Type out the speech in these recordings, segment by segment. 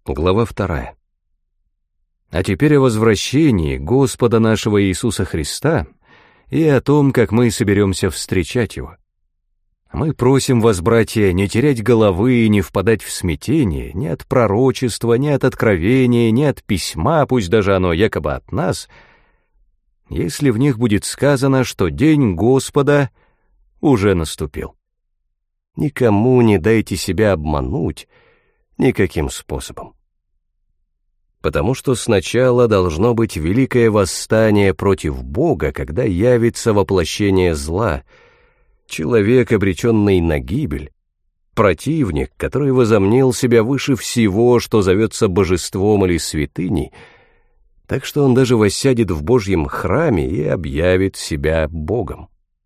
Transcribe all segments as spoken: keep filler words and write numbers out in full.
Глава вторая. А теперь о возвращении Господа нашего Иисуса Христа и о том, как мы соберемся встречать Его. Мы просим вас, братья, не терять головы и не впадать в смятение ни от пророчества, ни от откровения, ни от письма, пусть даже оно якобы от нас, если в них будет сказано, что день Господа уже наступил. Никому не дайте себя обмануть никаким способом. Потому что сначала должно быть великое восстание против Бога, когда явится воплощение зла, человек, обреченный на гибель, противник, который возомнил себя выше всего, что зовется божеством или святыней, так что он даже воссядет в Божьем храме и объявит себя Богом.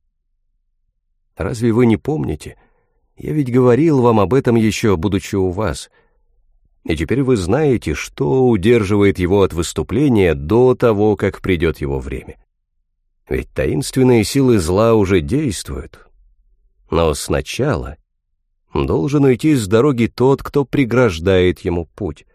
Разве вы не помните? Я ведь говорил вам об этом еще, будучи у вас. И теперь вы знаете, что удерживает его от выступления до того, как придет его время. Ведь таинственные силы зла уже действуют. Но сначала должен уйти с дороги тот, кто преграждает ему путь.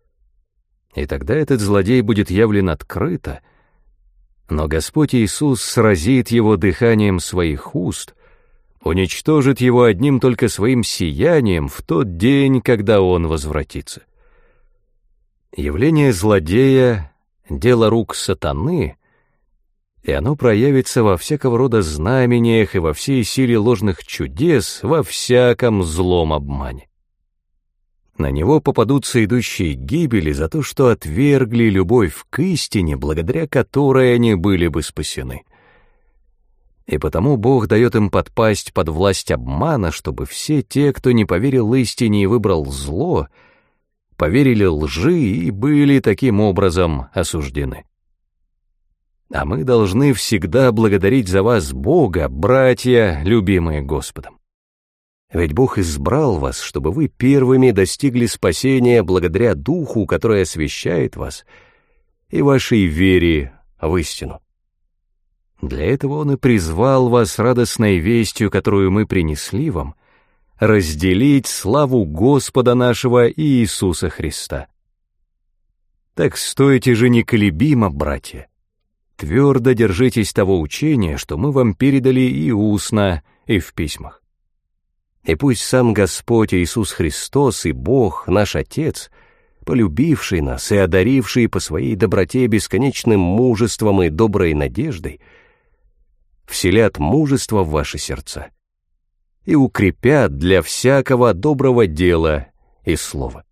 И тогда этот злодей будет явлен открыто, но Господь Иисус сразит его дыханием своих уст, уничтожит его одним только своим сиянием в тот день, когда он возвратится. Явление злодея — дело рук сатаны, и оно проявится во всякого рода знамениях и во всей силе ложных чудес, во всяком злом обмане. На него попадутся идущие к гибели за то, что отвергли любовь к истине, благодаря которой они были бы спасены. И потому Бог дает им подпасть под власть обмана, чтобы все те, кто не поверил истине и выбрал зло, поверили лжи и были таким образом осуждены. А мы должны всегда благодарить за вас Бога, братья, любимые Господом. Ведь Бог избрал вас, чтобы вы первыми достигли спасения благодаря Духу, который освящает вас, и вашей вере в истину. Для этого Он и призвал вас радостной вестью, которую мы принесли вам, разделить славу Господа нашего Иисуса Христа. Так стойте же неколебимо, братья, твердо держитесь того учения, что мы вам передали и устно, и в письмах. И пусть сам Господь Иисус Христос и Бог, наш Отец, полюбивший нас и одаривший по своей доброте бесконечным мужеством и доброй надеждой, вселят мужество в ваши сердца и укрепят для всякого доброго дела и слова.